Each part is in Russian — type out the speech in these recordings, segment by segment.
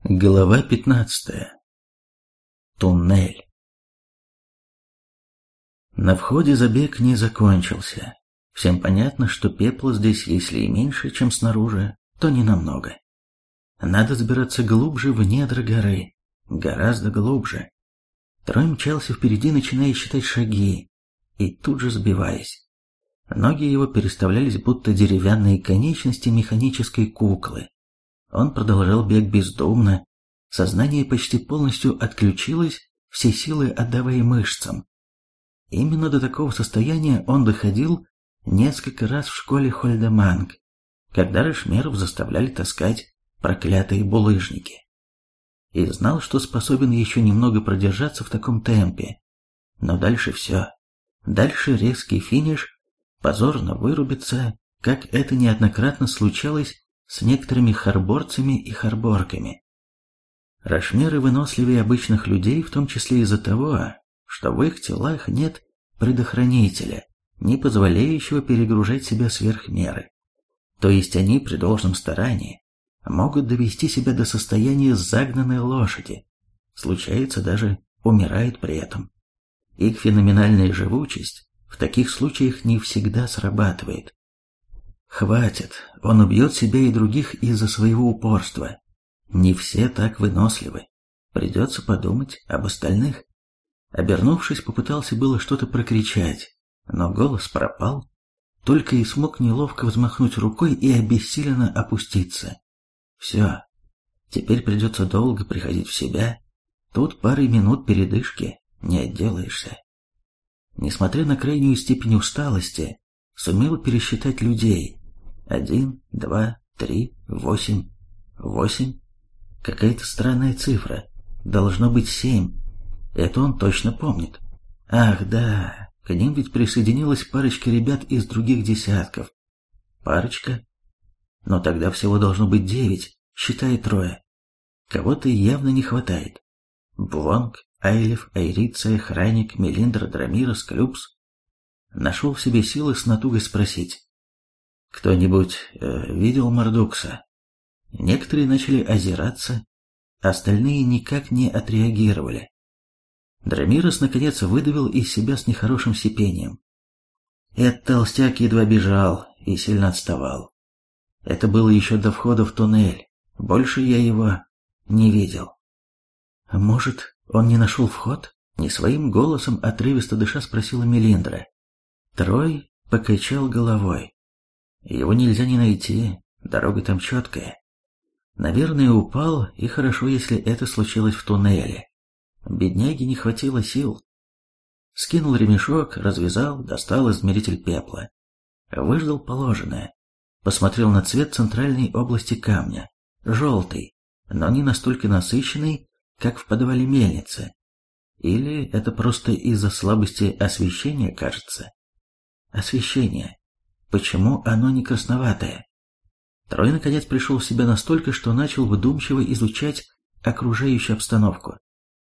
Глава 15. Туннель. На входе забег не закончился. Всем понятно, что пепла здесь, если и меньше, чем снаружи, то не намного. Надо забираться глубже в недра горы, гораздо глубже. Трой мчался впереди, начиная считать шаги, и тут же сбиваясь. Ноги его переставлялись, будто деревянные конечности механической куклы. Он продолжал бег бездумно, сознание почти полностью отключилось, все силы отдавая мышцам. Именно до такого состояния он доходил несколько раз в школе Хольдеманг, когда рашмеров заставляли таскать проклятые булыжники. И знал, что способен еще немного продержаться в таком темпе. Но дальше все. Дальше резкий финиш, позорно вырубиться, как это неоднократно случалось с некоторыми харборцами и харборками. Рашмеры выносливее обычных людей, в том числе из-за того, что в их телах нет предохранителя, не позволяющего перегружать себя сверх меры. То есть они при должном старании могут довести себя до состояния загнанной лошади. Случается, даже умирают при этом. Их феноменальная живучесть в таких случаях не всегда срабатывает. Хватит, он убьет себя и других из-за своего упорства. Не все так выносливы. Придется подумать об остальных. Обернувшись, попытался было что-то прокричать, но голос пропал. Только и смог неловко взмахнуть рукой и обессиленно опуститься. Все. Теперь придется долго приходить в себя. Тут парой минут передышки не отделаешься. Несмотря на крайнюю степень усталости, сумел пересчитать людей. 1, 2, 3, 8. 8? Какая-то странная цифра. Должно быть 7. Это он точно помнит. Ах, да, к ним ведь присоединилась парочка ребят из других десятков. Парочка? Но тогда всего должно быть 9, считай трое. Кого-то явно не хватает. Бвонг, Айлев, Айриция, Храник, Мелиндра, Драмирос, Клюпс. Нашел в себе силы с натугой спросить. Кто-нибудь видел Мардукса? Некоторые начали озираться, остальные никак не отреагировали. Драмирос наконец выдавил из себя с нехорошим сипением. Этот толстяк едва бежал и сильно отставал. Это было еще до входа в туннель. Больше я его не видел. Может, он не нашел вход? Не своим голосом, отрывисто дыша, спросила Мелиндра. Трой покачал головой. Его нельзя не найти, дорога там четкая. Наверное, упал, и хорошо, если это случилось в туннеле. Бедняге не хватило сил. Скинул ремешок, развязал, достал измеритель пепла. Выждал положенное. Посмотрел на цвет центральной области камня. Желтый, но не настолько насыщенный, как в подвале мельницы. Или это просто из-за слабости освещения, кажется? Освещение. Почему оно не красноватое? Трой наконец пришел в себя настолько, что начал вдумчиво изучать окружающую обстановку.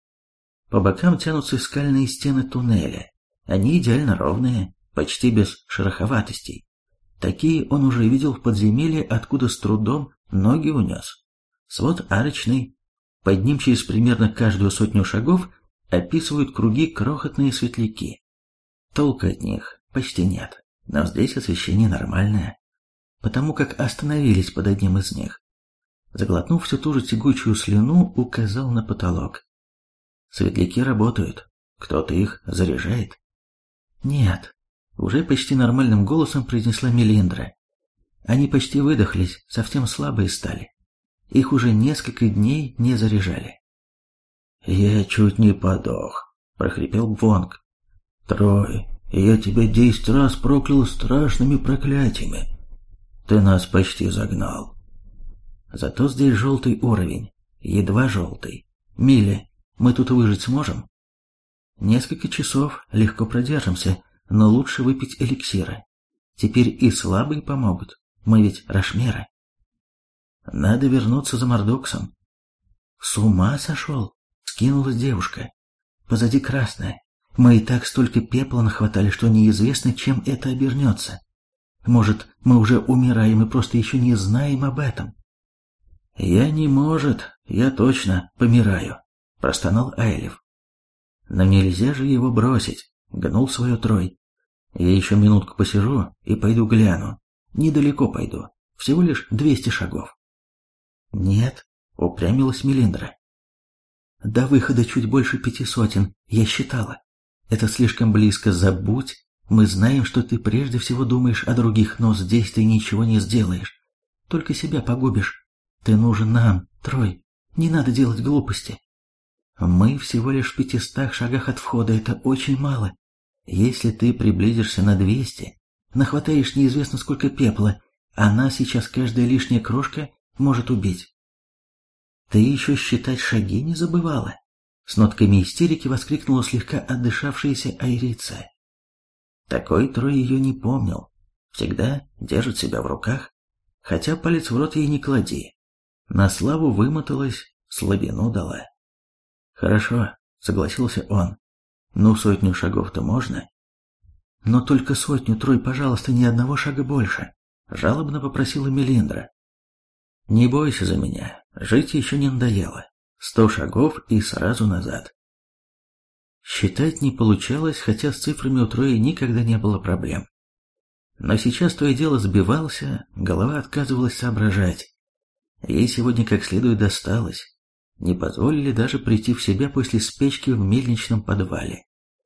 По бокам тянутся скальные стены туннеля. Они идеально ровные, почти без шероховатостей. Такие он уже видел в подземелье, откуда с трудом ноги унес. Свод арочный. Под ним через примерно каждую сотню шагов описывают круги крохотные светляки. Толка от них почти нет. Но здесь освещение нормальное, потому как остановились под одним из них. Заглотнув всю ту же тягучую слюну, указал на потолок. Светляки работают, кто-то их заряжает. Нет, уже почти нормальным голосом произнесла Мелиндра. Они почти выдохлись, совсем слабые стали. Их уже несколько дней не заряжали. Я чуть не подох, прохрипел Бвонг. Трой, я тебя 10 раз проклял страшными проклятиями. Ты нас почти загнал. Зато здесь желтый уровень, едва желтый. Миля, мы тут выжить сможем? Несколько часов легко продержимся, но лучше выпить эликсира. Теперь и слабые помогут, мы ведь рашмеры. Надо вернуться за Мардуксом. С ума сошел? Скинулась девушка. Позади красная. Мы и так столько пепла нахватали, что неизвестно, чем это обернется. Может, мы уже умираем и просто еще не знаем об этом. «Я не может, я точно помираю», — простонал Айлев. «Но нельзя же его бросить», — гнул свое Трой. «Я еще минутку посижу и пойду гляну. Недалеко пойду, всего лишь 200 шагов». «Нет», — упрямилась Мелиндра. «До выхода чуть больше 500, я считала. Это слишком близко, забудь. Мы знаем, что ты прежде всего думаешь о других, но здесь ты ничего не сделаешь. Только себя погубишь. Ты нужен нам, Трой. Не надо делать глупости. Мы всего лишь в 500 шагах от входа, это очень мало. Если ты приблизишься на 200, нахватаешь неизвестно сколько пепла, а нас сейчас каждая лишняя крошка может убить». «Ты еще считать шаги не забывала?» С нотками истерики воскликнула слегка отдышавшаяся Айрица. Такой Трой ее не помнил. Всегда держит себя в руках, хотя палец в рот ей не клади. На славу вымоталась, слабину дала. «Хорошо», — согласился он. «Ну, 100 шагов-то можно?» «Но только 100, Трой, пожалуйста, ни одного шага больше», — жалобно попросила Мелиндра. «Не бойся за меня, жить еще не надоело. 100 шагов и сразу назад». Считать не получалось, хотя с цифрами у Трои никогда не было проблем. Но сейчас то и дело сбивался, голова отказывалась соображать. Ей сегодня как следует досталось. Не позволили даже прийти в себя после спячки в мельничном подвале.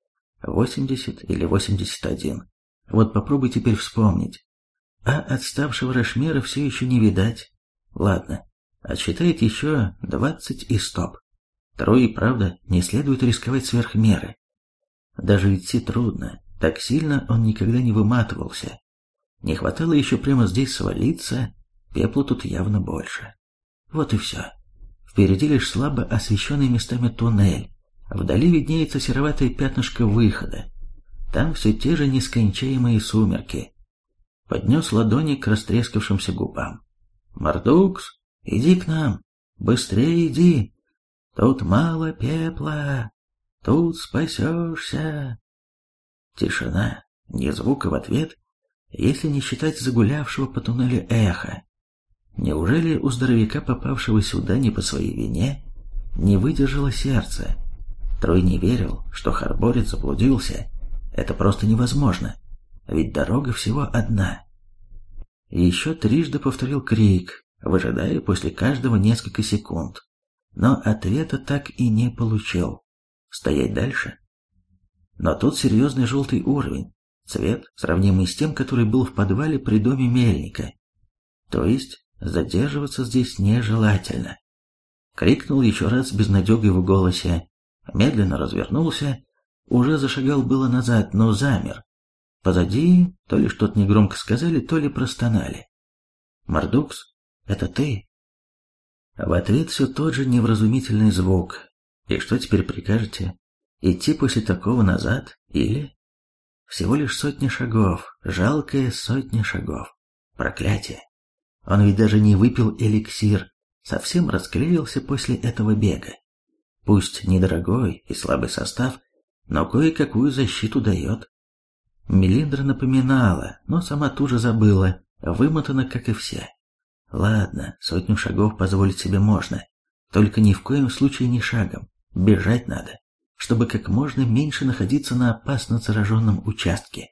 80 или 81. Вот попробуй теперь вспомнить. А отставшего Рошмера все еще не видать. Ладно, отсчитает еще 20 и стоп. Трое, правда, не следует рисковать сверх меры. Даже идти трудно, так сильно он никогда не выматывался. Не хватало еще прямо здесь свалиться, пепла тут явно больше. Вот и все. Впереди лишь слабо освещенный местами туннель. Вдали виднеется сероватое пятнышко выхода. Там все те же нескончаемые сумерки. Поднес ладони к растрескавшимся губам. «Мордукс, иди к нам! Быстрее иди! Тут мало пепла! Тут спасешься!» Тишина, ни звука в ответ, если не считать загулявшего по туннелю эха. Неужели у здоровяка, попавшего сюда не по своей вине, не выдержало сердце? Трой не верил, что Харборец заблудился. Это просто невозможно, ведь дорога всего одна. Еще трижды повторил крик, выжидая после каждого несколько секунд, но ответа так и не получил. Стоять дальше? Но тут серьезный желтый уровень, цвет, сравнимый с тем, который был в подвале при доме мельника. То есть задерживаться здесь нежелательно. Крикнул еще раз с безнадегой в голосе, медленно развернулся, уже зашагал было назад, но замер. Позади то ли что-то негромко сказали, то ли простонали. «Мордукс, это ты?» В ответ все тот же невразумительный звук. «И что теперь прикажете? Идти после такого назад? Или...» Всего лишь 100 шагов, жалкая 100 шагов. Проклятие. Он ведь даже не выпил эликсир, совсем расклеился после этого бега. Пусть недорогой и слабый состав, но кое-какую защиту дает. Мелиндра напоминала, но сама тут же забыла, вымотана, как и все. Ладно, 100 шагов позволить себе можно, только ни в коем случае не шагом, бежать надо, чтобы как можно меньше находиться на опасно зараженном участке.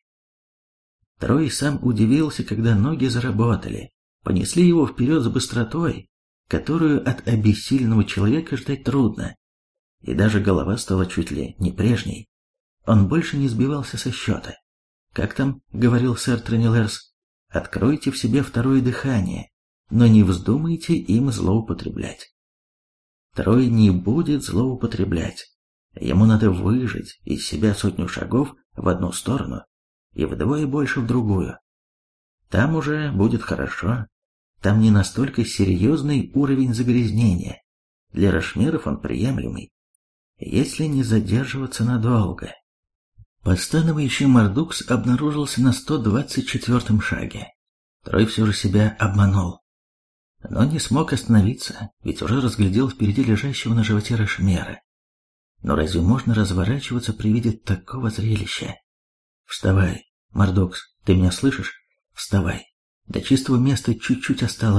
Трой сам удивился, когда ноги заработали, понесли его вперед с быстротой, которую от обессиленного человека ждать трудно, и даже голова стала чуть ли не прежней. Он больше не сбивался со счета. Как там говорил сэр Транилерс, откройте в себе второе дыхание, но не вздумайте им злоупотреблять. Трой не будет злоупотреблять. Ему надо выжать из себя 100 шагов в одну сторону и вдвое больше в другую. Там уже будет хорошо. Там не настолько серьезный уровень загрязнения. Для Рошмеров он приемлемый, если не задерживаться надолго. Постановающий Мордукс обнаружился на 124-м шаге. Трой все же себя обманул. Но не смог остановиться, ведь уже разглядел впереди лежащего на животе Рошмера. Но разве можно разворачиваться при виде такого зрелища? Вставай, Мордукс, ты меня слышишь? Вставай. До чистого места чуть-чуть осталось.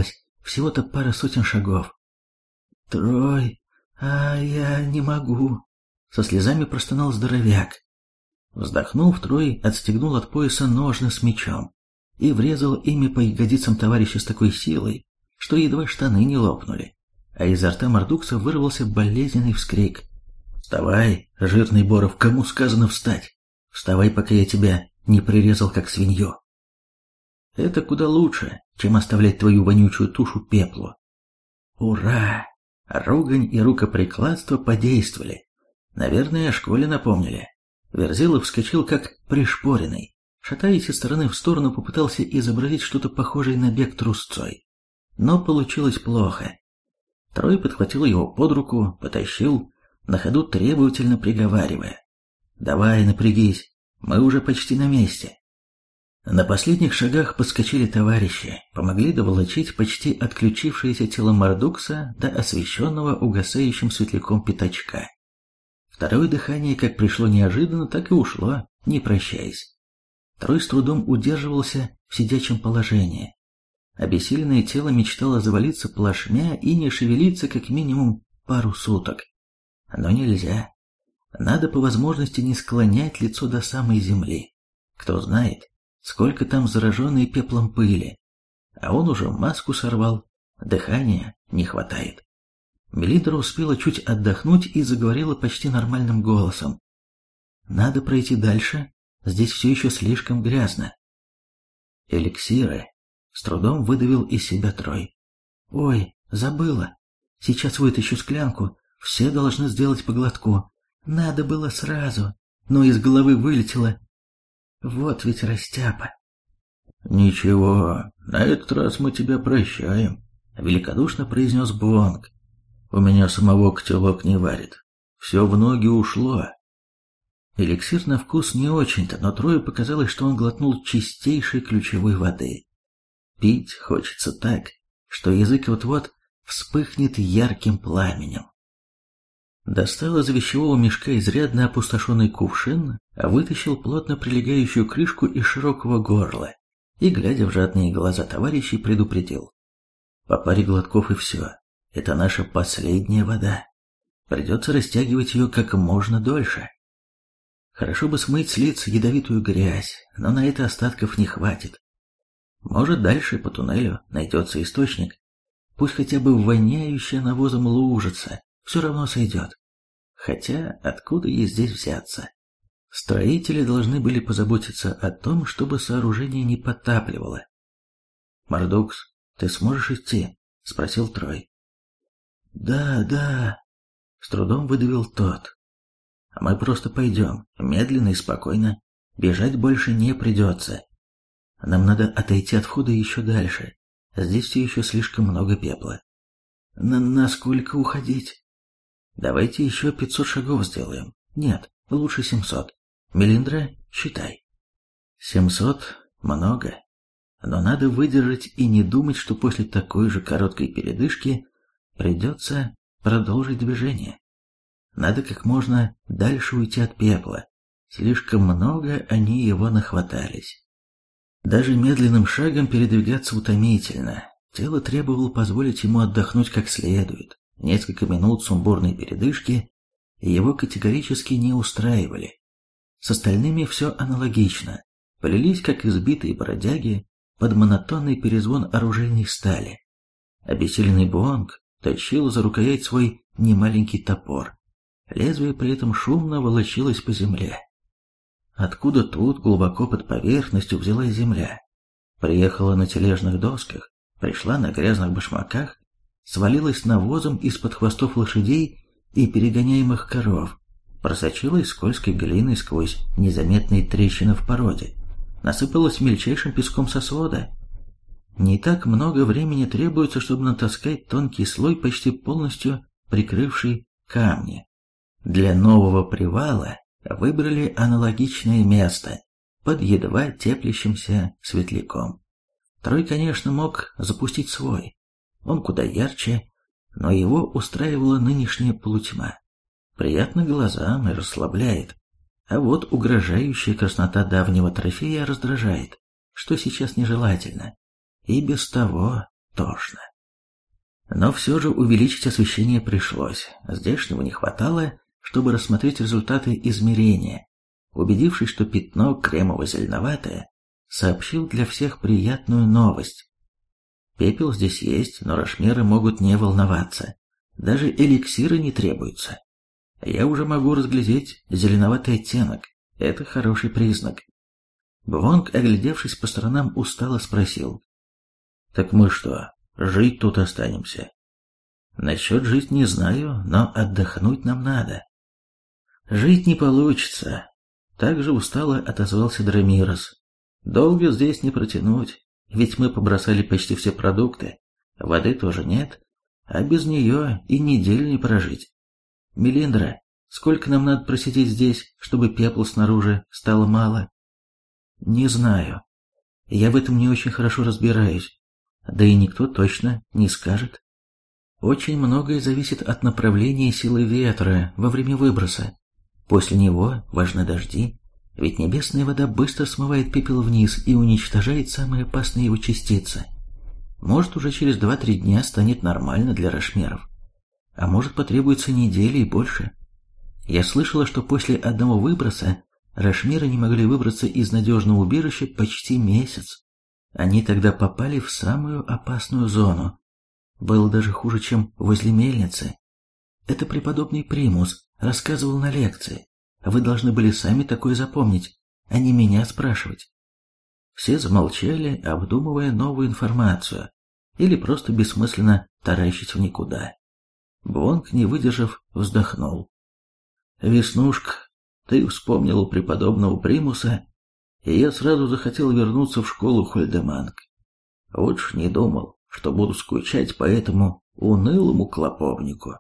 всего-то пара сотен шагов. «Трой, я не могу», — со слезами простонал здоровяк. Вздохнув, Трой отстегнул от пояса ножны с мечом и врезал ими по ягодицам товарища с такой силой, что едва штаны не лопнули, а изо рта Мордукса вырвался болезненный вскрик. «Вставай, жирный Боров, кому сказано встать? Вставай, пока я тебя не прирезал, как свинью». Это куда лучше, чем оставлять твою вонючую тушу пеплу. Ура! Ругань и рукоприкладство подействовали. Наверное, о школе напомнили. Верзилов вскочил как пришпоренный. Шатаясь из стороны в сторону, попытался изобразить что-то похожее на бег трусцой. Но получилось плохо. Трой подхватил его под руку, потащил, на ходу требовательно приговаривая. «Давай, напрягись, мы уже почти на месте». На последних шагах подскочили товарищи, помогли доволочить почти отключившееся тело Мордукса до освещенного угасающим светляком пятачка. Второе дыхание как пришло неожиданно, так и ушло, не прощаясь. Трой с трудом удерживался в сидячем положении. Обессиленное тело мечтало завалиться плашмя и не шевелиться как минимум пару суток. Но нельзя. Надо по возможности не склонять лицо до самой земли. Кто знает, сколько там зараженной пеплом пыли. А он уже маску сорвал, дыхания не хватает. Мелиндра успела чуть отдохнуть и заговорила почти нормальным голосом. «Надо пройти дальше, здесь все еще слишком грязно». «Эликсиры», — с трудом выдавил из себя Трой. «Ой, забыла. Сейчас вытащу склянку, все должны сделать по глотку. Надо было сразу, но из головы вылетело. Вот ведь растяпа». «Ничего, на этот раз мы тебя прощаем», — великодушно произнес Буонг. «У меня самого котелок не варит. Все в ноги ушло». Эликсир на вкус не очень-то, но Трою показалось, что он глотнул чистейшей ключевой воды. Пить хочется так, что язык вот-вот вспыхнет ярким пламенем. Достал из вещевого мешка изрядно опустошенный кувшин, а вытащил плотно прилегающую крышку из широкого горла и, глядя в жадные глаза товарищей, предупредил. «По паре глотков и все. Это наша последняя вода. Придется растягивать ее как можно дольше. Хорошо бы смыть с лиц ядовитую грязь, но на это остатков не хватит. Может, дальше по туннелю найдется источник. Пусть хотя бы воняющая навозом лужица, все равно сойдет. Хотя откуда ей здесь взяться? Строители должны были позаботиться о том, чтобы сооружение не подтапливало. «Мордукс, ты сможешь идти?» — спросил Трой. «Да», — с трудом выдавил тот. «А мы просто пойдем, медленно и спокойно. Бежать больше не придется. Нам надо отойти от входа еще дальше. Здесь все еще слишком много пепла». «Насколько уходить?» «Давайте еще 500 шагов сделаем. Нет, лучше 700. Мелиндра, считай». 700 много. Но надо выдержать и не думать, что после такой же короткой передышки придется продолжить движение. Надо как можно дальше уйти от пепла. Слишком много они его нахватались. Даже медленным шагом передвигаться утомительно. Тело требовало позволить ему отдохнуть как следует. Несколько минут сумбурной передышки его категорически не устраивали. С остальными все аналогично. Полились, как избитые бродяги, под монотонный перезвон оружейной стали. Обессиленный Буонг тащил за рукоять свой немаленький топор. Лезвие при этом шумно волочилось по земле. Откуда тут, глубоко под поверхностью, взялась земля? Приехала на тележных досках, пришла на грязных башмаках, свалилась навозом из-под хвостов лошадей и перегоняемых коров, просочилась скользкой глиной сквозь незаметные трещины в породе, насыпалась мельчайшим песком со свода. Не так много времени требуется, чтобы натаскать тонкий слой, почти полностью прикрывший камни. Для нового привала выбрали аналогичное место, под едва теплящимся светляком. Трой, конечно, мог запустить свой. Он куда ярче, но его устраивала нынешняя полутьма. Приятно глазам и расслабляет. А вот угрожающая краснота давнего трофея раздражает, что сейчас нежелательно. И без того тошно. Но все же увеличить освещение пришлось. Здешнего не хватало, чтобы рассмотреть результаты измерения. Убедившись, что пятно кремово-зеленоватое, сообщил для всех приятную новость. Пепел здесь есть, но рошмеры могут не волноваться. Даже эликсиры не требуются. Я уже могу разглядеть зеленоватый оттенок. Это хороший признак. Бвонг, оглядевшись по сторонам, устало спросил. «Так мы что, жить тут останемся?» «Насчет жить не знаю, но отдохнуть нам надо». «Жить не получится», — также устало отозвался Драмирос. «Долго здесь не протянуть, ведь мы побросали почти все продукты, воды тоже нет, а без нее и неделю не прожить. Мелиндра, сколько нам надо просидеть здесь, чтобы пепла снаружи стало мало?» «Не знаю. Я в этом не очень хорошо разбираюсь. Да и никто точно не скажет. Очень многое зависит от направления силы ветра во время выброса. После него важны дожди, ведь небесная вода быстро смывает пепел вниз и уничтожает самые опасные его частицы. Может, уже через 2-3 дня станет нормально для рошмеров. А может, потребуется недели и больше. Я слышала, что после одного выброса рошмеры не могли выбраться из надежного убежища почти месяц. Они тогда попали в самую опасную зону. Было даже хуже, чем возле мельницы. Это преподобный Примус рассказывал на лекции. Вы должны были сами такое запомнить, а не меня спрашивать. Все замолчали, обдумывая новую информацию, или просто бессмысленно таращить в никуда. Бвонг, не выдержав, вздохнул. «Веснушка, ты вспомнил преподобного Примуса, и я сразу захотел вернуться в школу Хольдеманг. Вот ж не думал, что буду скучать по этому унылому клоповнику».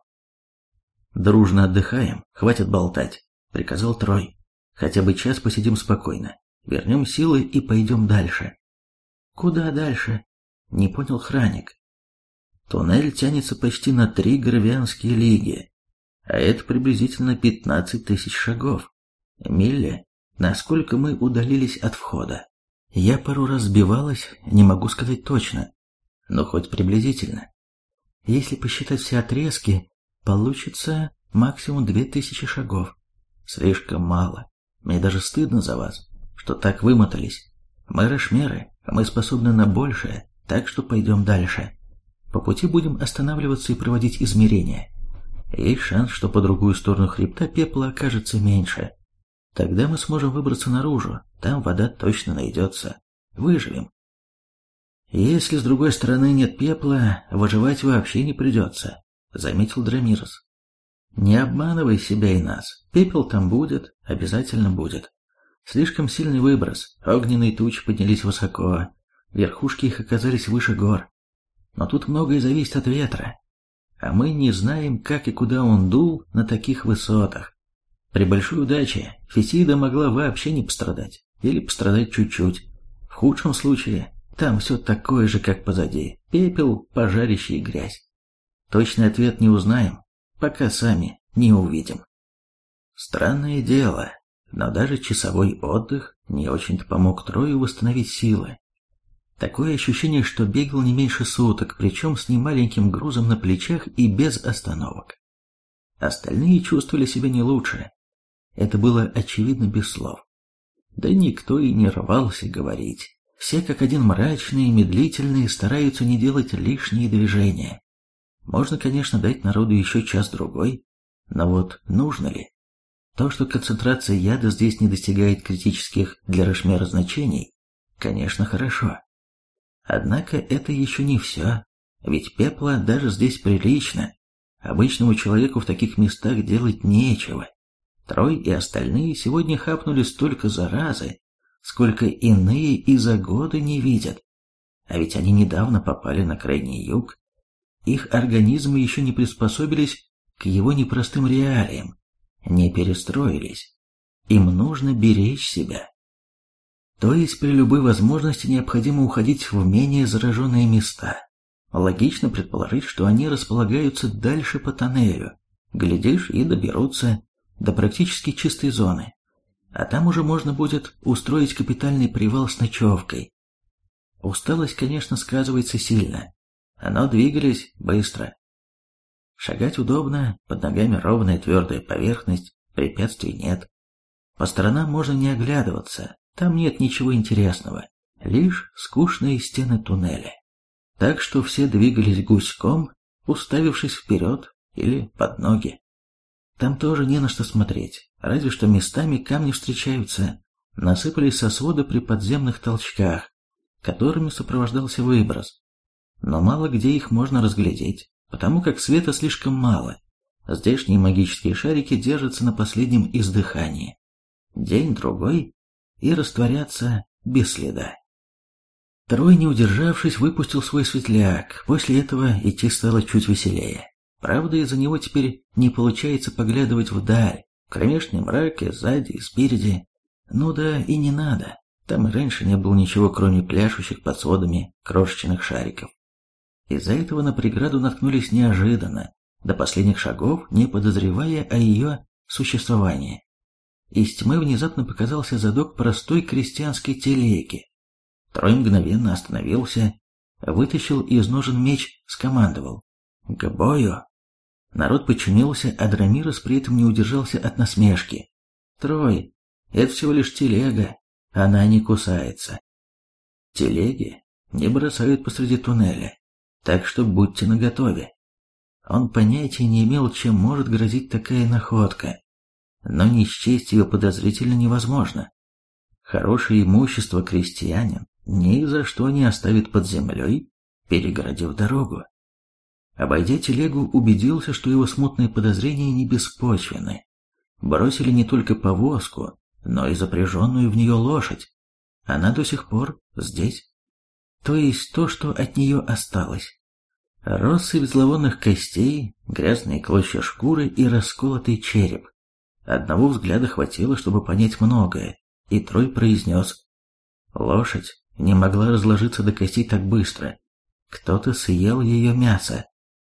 «Дружно отдыхаем, хватит болтать», — приказал Трой. «Хотя бы час посидим спокойно, вернем силы и пойдем дальше». «Куда дальше?» — не понял Храник. «Туннель тянется почти на 3 гравианские лиги, а это приблизительно 15 тысяч шагов. Милли, насколько мы удалились от входа?» Я пару раз сбивалась, не могу сказать точно, но хоть приблизительно. Если посчитать все отрезки, получится максимум 2000 шагов. Слишком мало. Мне даже стыдно за вас, что так вымотались. Мы рошмеры, мы способны на большее, так что пойдем дальше. По пути будем останавливаться и проводить измерения. Есть шанс, что по другую сторону хребта пепла окажется меньше. Тогда мы сможем выбраться наружу, там вода точно найдется. Выживем. Если с другой стороны нет пепла, выживать вообще не придется, заметил Драмирос. Не обманывай себя и нас. Пепел там будет, обязательно будет. Слишком сильный выброс, огненные тучи поднялись высоко, верхушки их оказались выше гор. Но тут многое зависит от ветра, а мы не знаем, как и куда он дул на таких высотах. При большой удаче Фетида могла вообще не пострадать, или пострадать чуть-чуть. В худшем случае там все такое же, как позади, пепел, пожарище и грязь. Точный ответ не узнаем, пока сами не увидим. Странное дело, но даже часовой отдых не очень-то помог Трою восстановить силы. Такое ощущение, что бегал не меньше суток, причем с немаленьким грузом на плечах и без остановок. Остальные чувствовали себя не лучше. Это было очевидно без слов. Да никто и не рвался говорить. Все как один мрачные и медлительные стараются не делать лишние движения. Можно, конечно, дать народу еще час-другой, но вот нужно ли? То, что концентрация яда здесь не достигает критических для рошмера значений, конечно, хорошо. Однако это еще не все, ведь пепла даже здесь прилично. Обычному человеку в таких местах делать нечего. Трой и остальные сегодня хапнули столько заразы, сколько иные и за годы не видят. А ведь они недавно попали на крайний юг. Их организмы еще не приспособились к его непростым реалиям, не перестроились. Им нужно беречь себя. То есть при любой возможности необходимо уходить в менее зараженные места. Логично предположить, что они располагаются дальше по тоннелю. Глядишь, и доберутся до практически чистой зоны. А там уже можно будет устроить капитальный привал с ночевкой. Усталость, конечно, сказывается сильно. но двигались быстро. Шагать удобно, под ногами ровная твердая поверхность, препятствий нет. По сторонам можно не оглядываться, там нет ничего интересного, лишь скучные стены туннеля. Так что все двигались гуськом, уставившись вперед или под ноги. Там тоже не на что смотреть, разве что местами камни встречаются, насыпались со свода при подземных толчках, которыми сопровождался выброс. Но мало где их можно разглядеть, потому как света слишком мало. Здешние магические шарики держатся на последнем издыхании. День-другой и растворятся без следа. Трой, не удержавшись, выпустил свой светляк. После этого идти стало чуть веселее. Правда, из-за него теперь не получается поглядывать вдаль, в кромешный мрак и сзади, и спереди. Ну да и не надо. Там и раньше не было ничего, кроме пляшущих под сводами крошечных шариков. Из-за этого на преграду наткнулись неожиданно, до последних шагов не подозревая о ее существовании. Из тьмы внезапно показался задок простой крестьянской телеги. Трой мгновенно остановился, вытащил из ножен меч, скомандовал: «К бою!». Народ подчинился, а Драмирос при этом не удержался от насмешки. «Трой, это всего лишь телега, она не кусается». Телеги не бросают посреди туннеля, так что будьте наготове. Он понятия не имел, чем может грозить такая находка, но не счесть ее подозрительно невозможно. Хорошее имущество крестьянин ни за что не оставит под землей, перегородив дорогу. Обойдя телегу, убедился, что его смутные подозрения не беспочвены. Бросили не только повозку, но и запряженную в нее лошадь. Она до сих пор здесь. То есть то, что от нее осталось. Россыпь зловонных костей, грязные клочья шкуры и расколотый череп. Одного взгляда хватило, чтобы понять многое, и Трой произнес: лошадь не могла разложиться до костей так быстро. Кто-то съел ее мясо.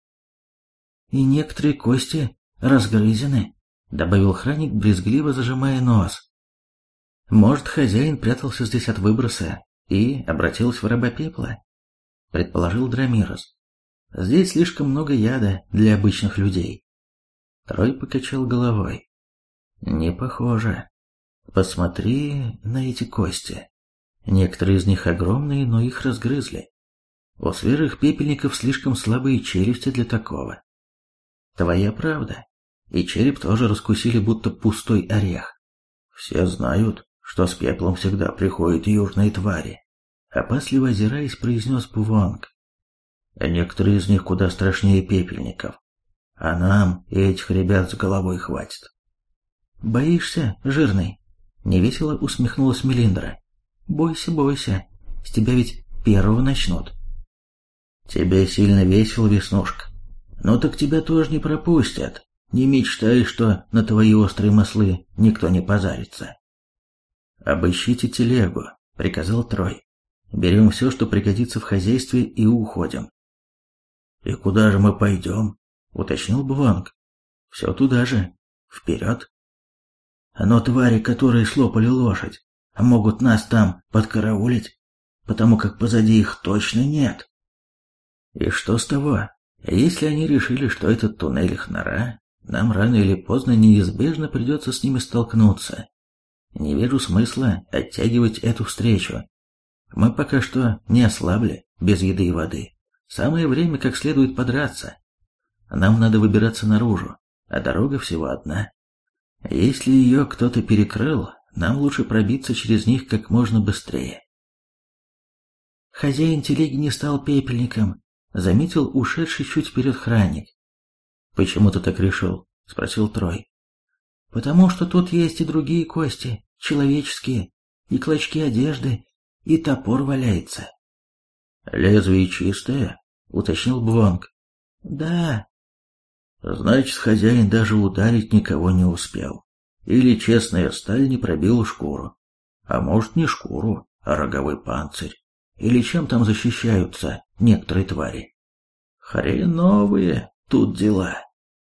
«И некоторые кости разгрызены», — добавил Храник, брезгливо зажимая нос. «Может, хозяин прятался здесь от выброса и обратился в раба пепла?» — предположил Драмирос. «Здесь слишком много яда для обычных людей». Трой покачал головой. «Не похоже. Посмотри на эти кости. Некоторые из них огромные, но их разгрызли. У свежих пепельников слишком слабые челюсти для такого. Твоя правда. И череп тоже раскусили, будто пустой орех. Все знают, что с пеплом всегда приходят южные твари. Опасливо озираясь, произнес Пувонг. Некоторые из них куда страшнее пепельников. А нам и этих ребят с головой хватит. Боишься, жирный? Невесело усмехнулась Мелиндра. Бойся, бойся. С тебя ведь первого начнут. Тебе сильно весело, Веснушка. Но так тебя тоже не пропустят. Не мечтай, что на твои острые маслы никто не позарится. Обыщите телегу, приказал Трой. Берем все, что пригодится в хозяйстве, и уходим. И куда же мы пойдем? Уточнил Бвонг. Все туда же. Вперед. Но твари, которые слопали лошадь, могут нас там подкараулить, потому как позади их точно нет. И что с того? Если они решили, что этот туннель их нора, нам рано или поздно неизбежно придется с ними столкнуться. Не вижу смысла оттягивать эту встречу. Мы пока что не ослабли, без еды и воды. Самое время как следует подраться. Нам надо выбираться наружу, а дорога всего одна. Если ее кто-то перекрыл, нам лучше пробиться через них как можно быстрее. Хозяин телеги не стал пепельником, заметил ушедший чуть вперед Храник. «Почему ты так решил?» — спросил Трой. «Потому что тут есть и другие кости, человеческие, и клочки одежды, и топор валяется». «Лезвие чистое?» — уточнил Бвонг. «Да». «Значит, хозяин даже ударить никого не успел. Или честная сталь не пробила шкуру. А может, не шкуру, а роговой панцирь. Или чем там защищаются некоторые твари. Хреновые тут дела.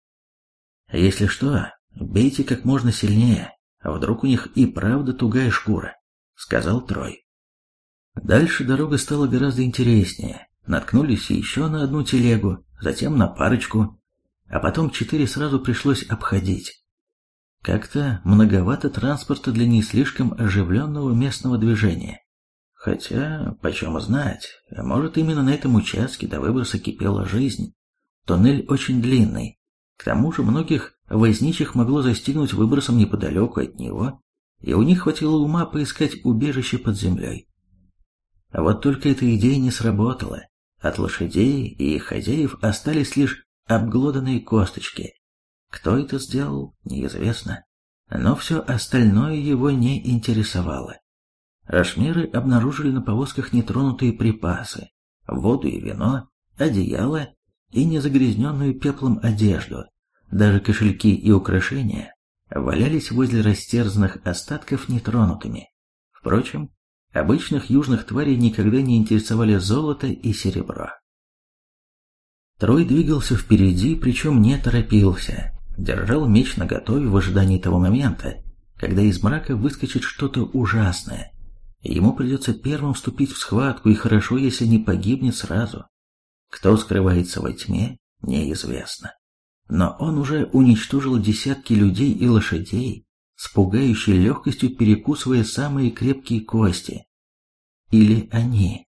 Если что, бейте как можно сильнее, а вдруг у них и правда тугая шкура», — сказал Трой. Дальше дорога стала гораздо интереснее. наткнулись еще на одну телегу, затем на парочку, а потом 4 сразу пришлось обходить. Как-то многовато транспорта для не слишком оживленного местного движения. Хотя, почем знать, может именно на этом участке до выброса кипела жизнь. Туннель очень длинный. К тому же многих возничих могло застигнуть выбросом неподалеку от него, и у них хватило ума поискать убежище под землей. А вот только эта идея не сработала. От лошадей и их хозяев остались лишь обглоданные косточки. Кто это сделал, неизвестно. Но все остальное его не интересовало. Рашмеры обнаружили на повозках нетронутые припасы, воду и вино, одеяло и незагрязненную пеплом одежду. Даже кошельки и украшения валялись возле растерзанных остатков нетронутыми. Впрочем, обычных южных тварей никогда не интересовали золото и серебро. Трой двигался впереди, причем не торопился. Держал меч наготове в ожидании того момента, когда из мрака выскочит что-то ужасное. Ему придется первым вступить в схватку, и хорошо, если не погибнет сразу. Кто скрывается во тьме, неизвестно. Но он уже уничтожил десятки людей и лошадей, с пугающей легкостью перекусывая самые крепкие кости. Или они.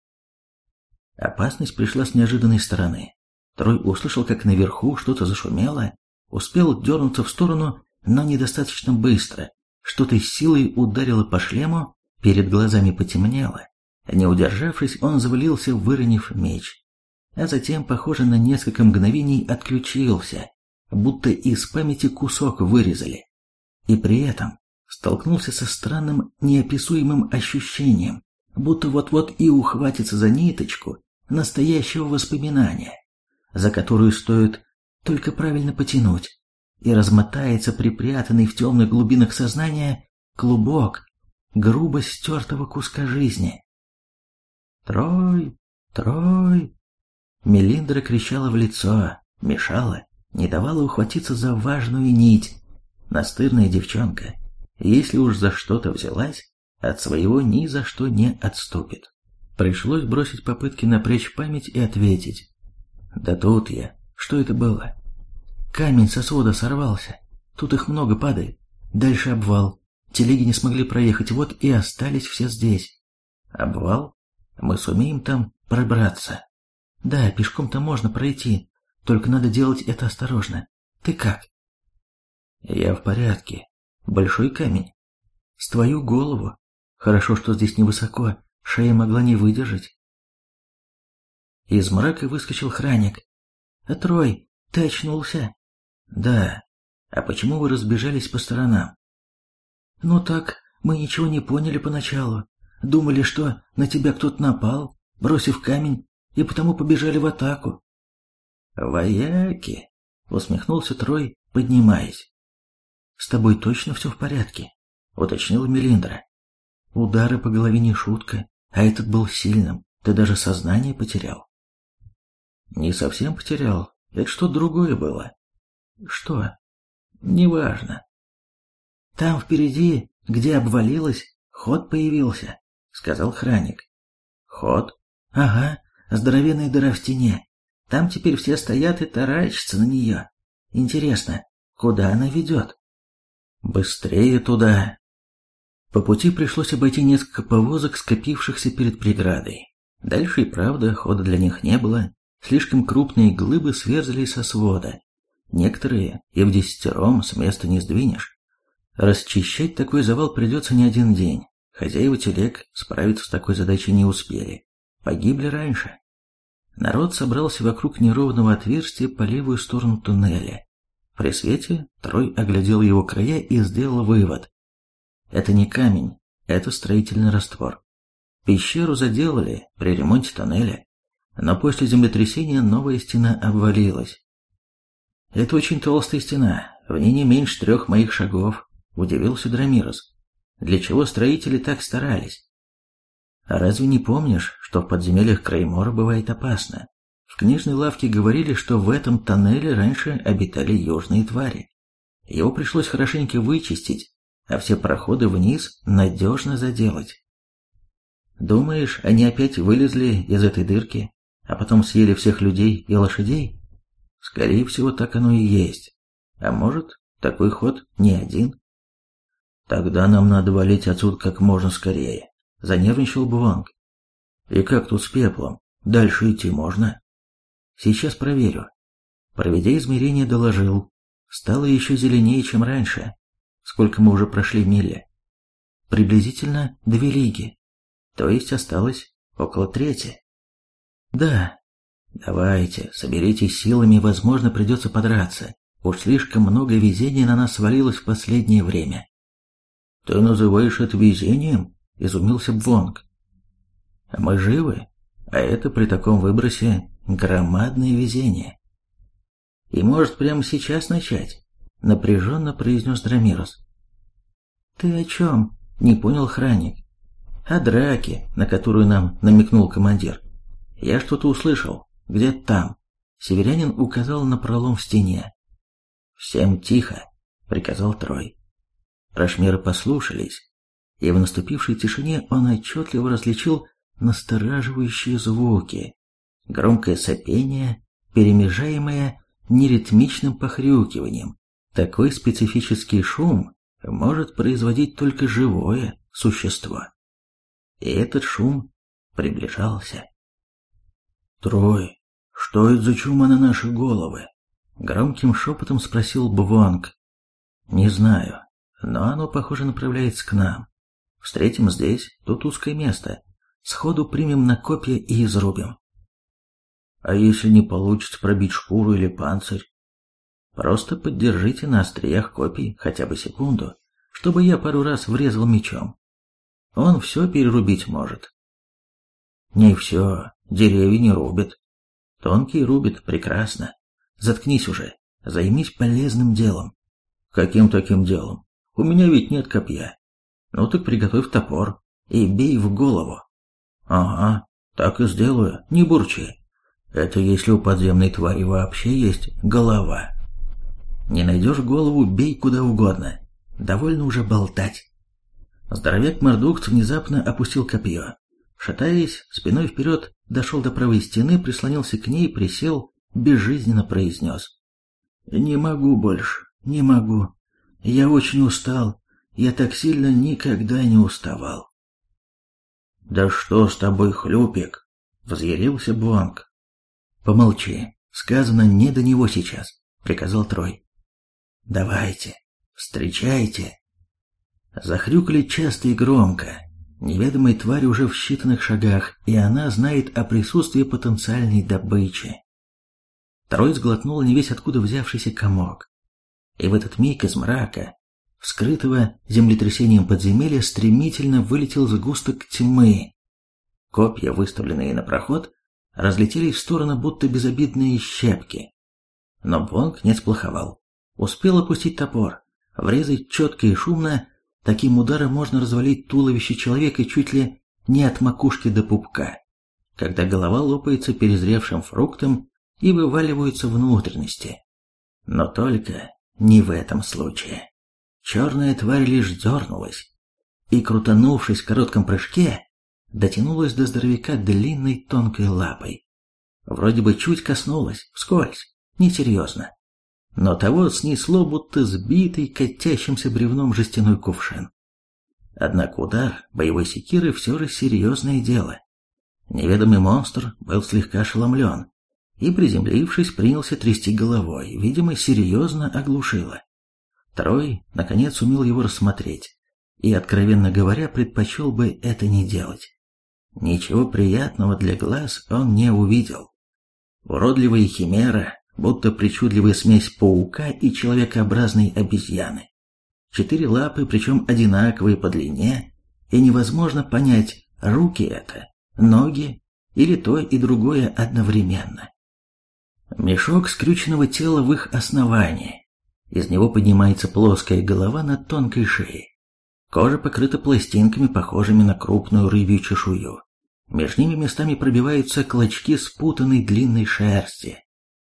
Опасность пришла с неожиданной стороны. Трой услышал, как наверху что-то зашумело, успел дернуться в сторону, но недостаточно быстро. Что-то с силой ударило по шлему, перед глазами потемнело. Не удержавшись, он завалился, выронив меч. А затем, похоже, на несколько мгновений отключился, будто из памяти кусок вырезали. И при этом столкнулся со странным неописуемым ощущением, будто вот-вот и ухватится за ниточку настоящего воспоминания, за которую стоит только правильно потянуть, и размотается припрятанный в темных глубинах сознания клубок грубо стертого куска жизни. «Трой! Трой!» Мелиндра кричала в лицо, мешала, не давала ухватиться за важную нить. Настырная девчонка, если уж за что-то взялась, от своего ни за что не отступит. Пришлось бросить попытки напрячь память и ответить. «Да тут я. Что это было?» «Камень со свода сорвался. Тут их много падает. Дальше обвал. Телеги не смогли проехать, вот и остались все здесь». «Обвал? Мы сумеем там пробраться?» «Да, пешком-то можно пройти, только надо делать это осторожно. Ты как?» «Я в порядке. Большой камень. С твою голову. Хорошо, что здесь невысоко, шея могла не выдержать». Из мрака выскочил Храник. «Трой, ты очнулся?» «Да. А почему вы разбежались по сторонам?» «Ну так, мы ничего не поняли поначалу. Думали, что на тебя кто-то напал, бросив камень, и потому побежали в атаку». «Вояки!» — усмехнулся Трой, поднимаясь. «С тобой точно все в порядке?» — уточнила Мелиндра. «Удары по голове не шутка, а этот был сильным, ты даже сознание потерял». «Не совсем потерял, это что-то другое было». «Что?» «Неважно». «Там впереди, где обвалилось, ход появился», — сказал Храник. «Ход?» «Ага, здоровенная дыра в стене. Там теперь все стоят и таращатся на нее. Интересно, куда она ведет?» «Быстрее туда!» По пути пришлось обойти несколько повозок, скопившихся перед преградой. Дальше и правда хода для них не было. Слишком крупные глыбы сверзались со свода. Некоторые и в 10 с места не сдвинешь. Расчищать такой завал придется не один день. Хозяева телег справиться с такой задачей не успели. Погибли раньше. Народ собрался вокруг неровного отверстия по левую сторону туннеля. При свете Трой оглядел его края и сделал вывод. Это не камень, это строительный раствор. Пещеру заделали при ремонте тоннеля, но после землетрясения новая стена обвалилась. «Это очень толстая стена, в ней не меньше 3 моих шагов», — удивился Драмирос. «Для чего строители так старались?» «А разве не помнишь, что в подземельях Креймора бывает опасно? В книжной лавке говорили, что в этом тоннеле раньше обитали южные твари. Его пришлось хорошенько вычистить, а все проходы вниз надежно заделать». «Думаешь, они опять вылезли из этой дырки?» а потом съели всех людей и лошадей? Скорее всего, так оно и есть. А может, такой ход не один? Тогда нам надо валить отсюда как можно скорее. Занервничал Бвонг. И как тут с пеплом? Дальше идти можно? Сейчас проверю. Проведя измерение, доложил. Стало еще зеленее, чем раньше. Сколько мы уже прошли мили? Приблизительно 2 лиги. То есть осталось около трети. Да. Давайте, соберитесь силами, возможно, придется подраться. Уж слишком много везения на нас свалилось в последнее время. Ты называешь это везением? Изумился Бвонг. Мы живы, а это при таком выбросе громадное везение. И может прямо сейчас начать, напряженно произнес Драмирос. Ты о чем? Не понял охранник. О драке, на которую нам намекнул командир. Я что-то услышал, где-то там. Северянин указал на пролом в стене. Всем тихо, приказал Трой. Рашмеры послушались, и в наступившей тишине он отчетливо различил настораживающие звуки. Громкое сопение, перемежаемое неритмичным похрюкиванием. Такой специфический шум может производить только живое существо. И этот шум приближался. «Трой, что это за чума на наши головы?» Громким шепотом спросил Бвонг. «Не знаю, но оно, похоже, направляется к нам. Встретим здесь, тут узкое место. Сходу примем на копья и изрубим». «А если не получится пробить шкуру или панцирь?» «Просто поддержите на остриях копий хотя бы секунду, чтобы я пару раз врезал мечом. Он все перерубить может». «Не все, деревья не рубят. Тонкий рубит прекрасно. Заткнись уже, займись полезным делом». «Каким таким делом? У меня ведь нет копья». «Ну так приготовь топор и бей в голову». «Ага, так и сделаю, не бурчи. Это если у подземной твари вообще есть голова». «Не найдешь голову, бей куда угодно. Довольно уже болтать». Здоровяк Мордукт внезапно опустил копье. Шатаясь, спиной вперед, дошел до правой стены, прислонился к ней, присел, безжизненно произнес. «Не могу больше, не могу. Я очень устал. Я так сильно никогда не уставал». «Да что с тобой, хлюпик?» — взъярился Бвонг. «Помолчи. Сказано не до него сейчас», — приказал Трой. «Давайте, встречайте». Захрюкали часто и громко. Неведомая тварь уже в считанных шагах, и она знает о присутствии потенциальной добычи. Трой сглотнул невесть откуда взявшийся комок. И в этот миг из мрака, вскрытого землетрясением подземелья, стремительно вылетел сгусток тьмы. Копья, выставленные на проход, разлетелись в стороны, будто безобидные щепки. Но Бвонг не сплоховал. Успел опустить топор, врезать четко и шумно. Таким ударом можно развалить туловище человека чуть ли не от макушки до пупка, когда голова лопается перезревшим фруктом и вываливаются внутренности. Но только не в этом случае. Черная тварь лишь дернулась и, крутанувшись в коротком прыжке, дотянулась до здоровяка длинной тонкой лапой. Вроде бы чуть коснулась, вскользь, несерьезно. Но того снесло, будто сбитый катящимся бревном жестяной кувшин. Однако удар боевой секиры все же серьезное дело. Неведомый монстр был слегка ошеломлен и, приземлившись, принялся трясти головой, видимо, серьезно оглушило. Трой, наконец, сумел его рассмотреть и, откровенно говоря, предпочел бы это не делать. Ничего приятного для глаз он не увидел. Уродливая химера, будто причудливая смесь паука и человекообразной обезьяны. 4 лапы, причем одинаковые по длине, и невозможно понять, руки это, ноги или то и другое одновременно. Мешок скрюченного тела в их основании. Из него поднимается плоская голова на тонкой шее. Кожа покрыта пластинками, похожими на крупную рыбью чешую. Между ними местами пробиваются клочки спутанной длинной шерсти.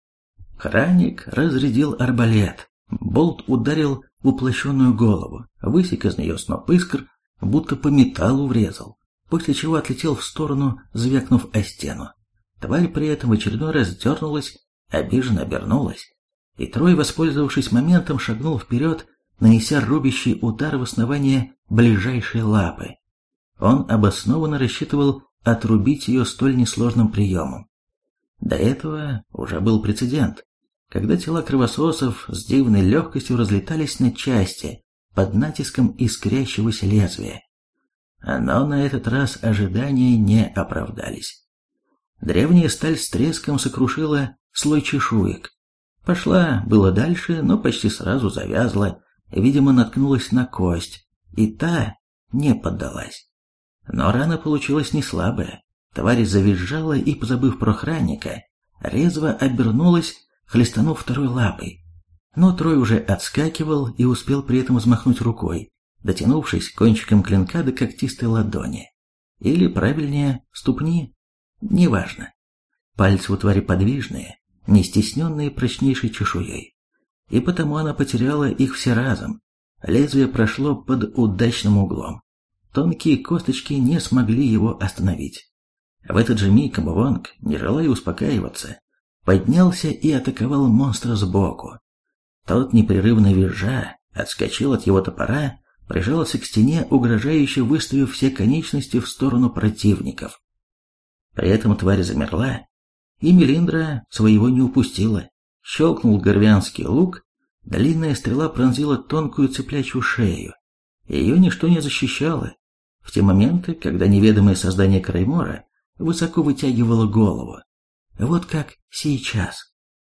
Храник разрядил арбалет. Болт ударил в уплощенную голову, высек из нее сноп искр, будто по металлу врезал, после чего отлетел в сторону, звякнув о стену. Тварь при этом в очередной раз дернулась, обиженно обернулась, и Трой, воспользовавшись моментом, шагнул вперед, нанеся рубящий удар в основание ближайшей лапы. Он обоснованно рассчитывал отрубить ее столь несложным приемом. До этого уже был прецедент, когда тела кровососов с дивной легкостью разлетались на части под натиском искрящегося лезвия. Но на этот раз ожидания не оправдались. Древняя сталь с треском сокрушила слой чешуек. Пошла было дальше, но почти сразу завязла, видимо, наткнулась на кость, и та не поддалась. Но рана получилась не слабая. Тварь завизжала и, позабыв про охранника, резво обернулась, хлестанув второй лапой. Но Трой уже отскакивал и успел при этом взмахнуть рукой, дотянувшись кончиком клинка до когтистой ладони. Или, правильнее, ступни, неважно. Пальцы у твари подвижные, не стесненные прочнейшей чешуей. И потому она потеряла их все разом. Лезвие прошло под удачным углом. Тонкие косточки не смогли его остановить. В этот же миг Бвонг, не желая успокаиваться, поднялся и атаковал монстра сбоку. Тот, непрерывно визжа, отскочил от его топора, прижался к стене, угрожающе выставив все конечности в сторону противников. При этом тварь замерла, и Мелиндра своего не упустила. Щелкнул горвянский лук, длинная стрела пронзила тонкую цыплячью шею. Ее ничто не защищало. В те моменты, когда неведомое создание Краймора высоко вытягивало голову. Вот как сейчас.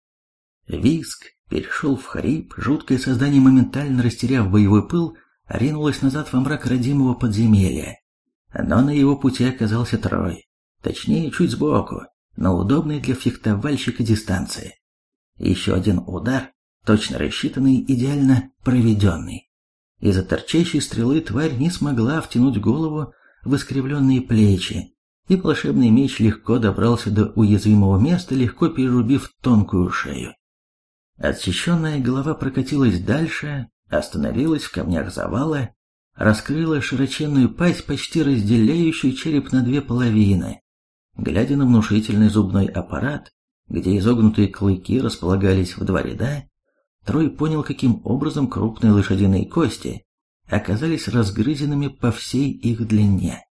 Визг перешел в хрип, жуткое создание, моментально растеряв боевой пыл, ринулось назад во мрак родимого подземелья. Но на его пути оказался Трой. Точнее, чуть сбоку, на удобной для фехтовальщика дистанции. Еще один удар, точно рассчитанный, идеально проведенный. Из-за торчащей стрелы тварь не смогла втянуть голову в искривленные плечи, и волшебный меч легко добрался до уязвимого места, легко перерубив тонкую шею. Отсеченная голова прокатилась дальше, остановилась в камнях завала, раскрыла широченную пасть, почти разделяющую череп на две половины. Глядя на внушительный зубной аппарат, где изогнутые клыки располагались в два ряда, Трой понял, каким образом крупные лошадиные кости оказались разгрызенными по всей их длине.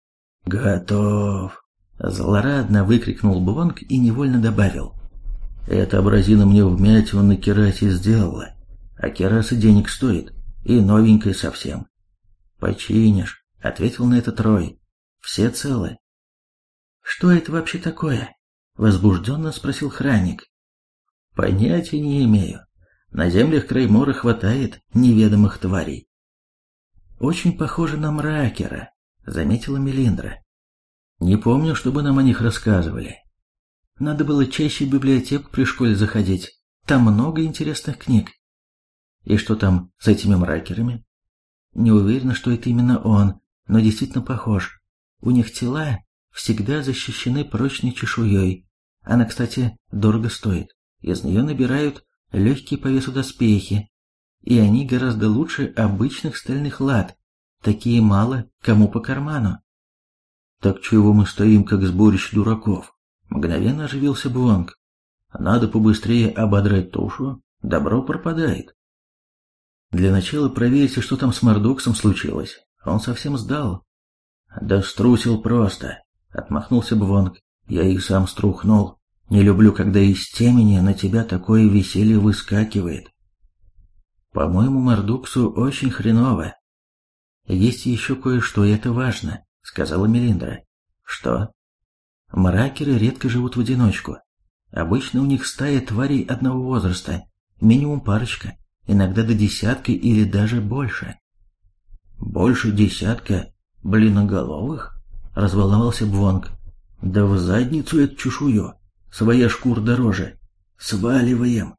«Готов!» — злорадно выкрикнул Бвонг и невольно добавил. «Эта абразина мне вмятину на керасе сделала, а кераса денег стоит, и новенькая совсем». «Починишь», — ответил на это Трой. «Все целы». «Что это вообще такое?» — возбужденно спросил Храник. «Понятия не имею. На землях Краймора хватает неведомых тварей». «Очень похоже на Мракера», — заметила Мелиндра. «Не помню, чтобы нам о них рассказывали. Надо было чаще в библиотеку при школе заходить. Там много интересных книг». «И что там с этими Мракерами?» «Не уверена, что это именно он, но действительно похож. У них тела всегда защищены прочной чешуей. Она, кстати, дорого стоит. Из нее набирают легкие по весу доспехи, и они гораздо лучше обычных стальных лад. Такие мало кому по карману». «Так чего мы стоим, как сборище дураков?» Мгновенно оживился Бвонг. «Надо побыстрее ободрать тушу, добро пропадает». «Для начала проверьте, что там с Мордоксом случилось. Он совсем сдал». «Да струсил просто», — отмахнулся Бвонг. «Я и сам струхнул. Не люблю, когда из темени на тебя такое веселье выскакивает». «По-моему, Мордоксу очень хреново». «Есть еще кое-что, и это важно», — сказала Мелиндра. «Что?» «Мракеры редко живут в одиночку. Обычно у них стая тварей одного возраста, минимум парочка, иногда до десятка или даже больше». «Больше десятка блиноголовых?» — разволновался Бвонг. «Да в задницу эту чешую! Своя шкура дороже! Сваливаем!»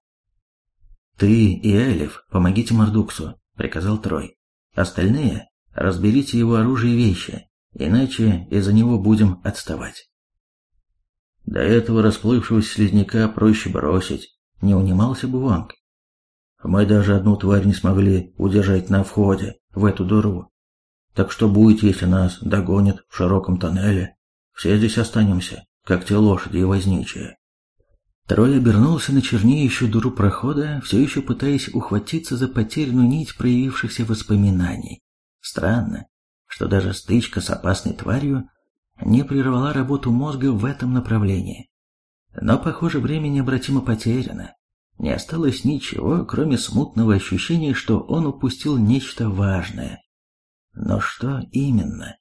«Ты и Элиф помогите Мордоксу», — приказал Трой. «Остальные разберите его оружие и вещи, иначе из-за него будем отставать». «До этого расплывшегося слизняка проще бросить», — не унимался Бвонг. «Мы даже одну тварь не смогли удержать на входе в эту дыру. Так что будет, если нас догонят в широком тоннеле? Все здесь останемся, как те лошади и возничие. Трой обернулся на чернеющую дыру прохода, все еще пытаясь ухватиться за потерянную нить проявившихся воспоминаний. Странно, что даже стычка с опасной тварью не прервала работу мозга в этом направлении. Но, похоже, время необратимо потеряно. Не осталось ничего, кроме смутного ощущения, что он упустил нечто важное. Но что именно?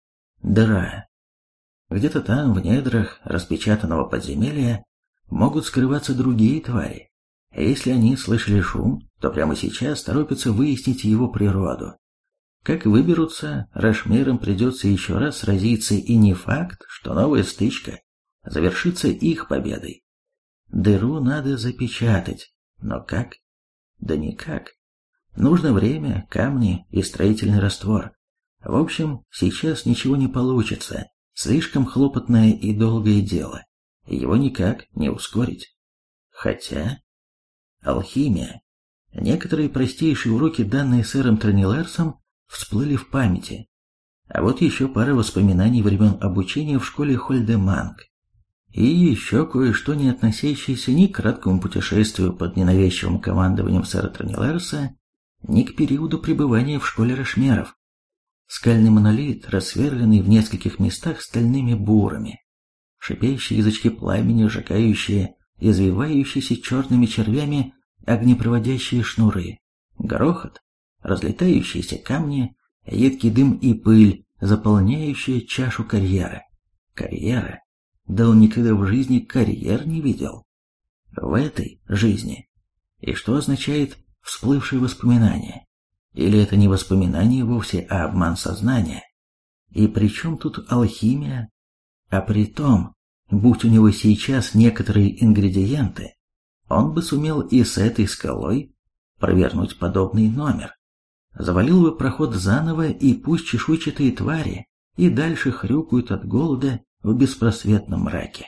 Дыра. Где-то там, в недрах распечатанного подземелья, могут скрываться другие твари. Если они слышали шум, то прямо сейчас торопятся выяснить его природу. Как выберутся, Рашмерам придется еще раз сразиться, и не факт, что новая стычка завершится их победой. Дыру надо запечатать, но как? Да никак. Нужно время, камни и строительный раствор. В общем, сейчас ничего не получится. Слишком хлопотное и долгое дело. Его никак не ускорить. Хотя... Алхимия. Некоторые простейшие уроки, данные сэром Трониларсом, всплыли в памяти. А вот еще пара воспоминаний времен обучения в школе Хольдеманг. И еще кое-что, не относящееся ни к краткому путешествию под ненавязчивым командованием сэра Трониларса, ни к периоду пребывания в школе Рашмеров. Скальный монолит, рассверленный в нескольких местах стальными бурами. Шипящие язычки пламени, сжигающие, извивающиеся черными червями огнепроводящие шнуры. Грохот, разлетающиеся камни, едкий дым и пыль, заполняющие чашу карьера. Карьера? Да он никогда в жизни карьер не видел. В этой жизни. И что означает всплывшие воспоминания? Или это не воспоминания вовсе, а обман сознания? И при чем тут алхимия? А при том, будь у него сейчас некоторые ингредиенты, он бы сумел и с этой скалой провернуть подобный номер. Завалил бы проход заново, и пусть чешуйчатые твари и дальше хрюкают от голода в беспросветном мраке.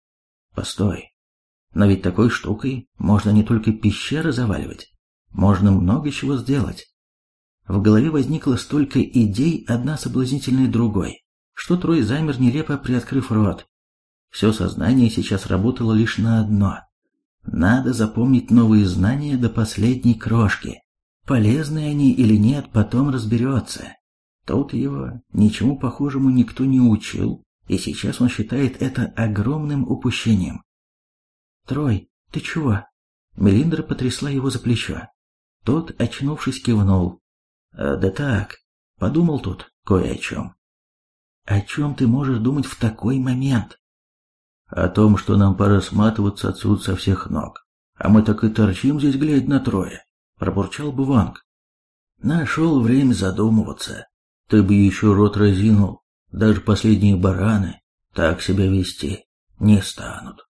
Постой, но ведь такой штукой можно не только пещеры заваливать, можно много чего сделать. В голове возникло столько идей, одна соблазнительной другой, что Трой замер, нелепо приоткрыв рот. Все сознание сейчас работало лишь на одно. Надо запомнить новые знания до последней крошки. Полезны они или нет, потом разберется. Тут его ничему похожему никто не учил, и сейчас он считает это огромным упущением. «Трой, ты чего?» Мелиндра потрясла его за плечо. Тот, очнувшись, кивнул. «Да так, подумал тут кое о чем». «О чем ты можешь думать в такой момент?» «О том, что нам пора сматываться отсюда со всех ног. А мы так и торчим здесь, глядя на Троя», — пробурчал Буванг. «Нашел время задумываться. Ты бы еще рот разинул. Даже последние бараны так себя вести не станут».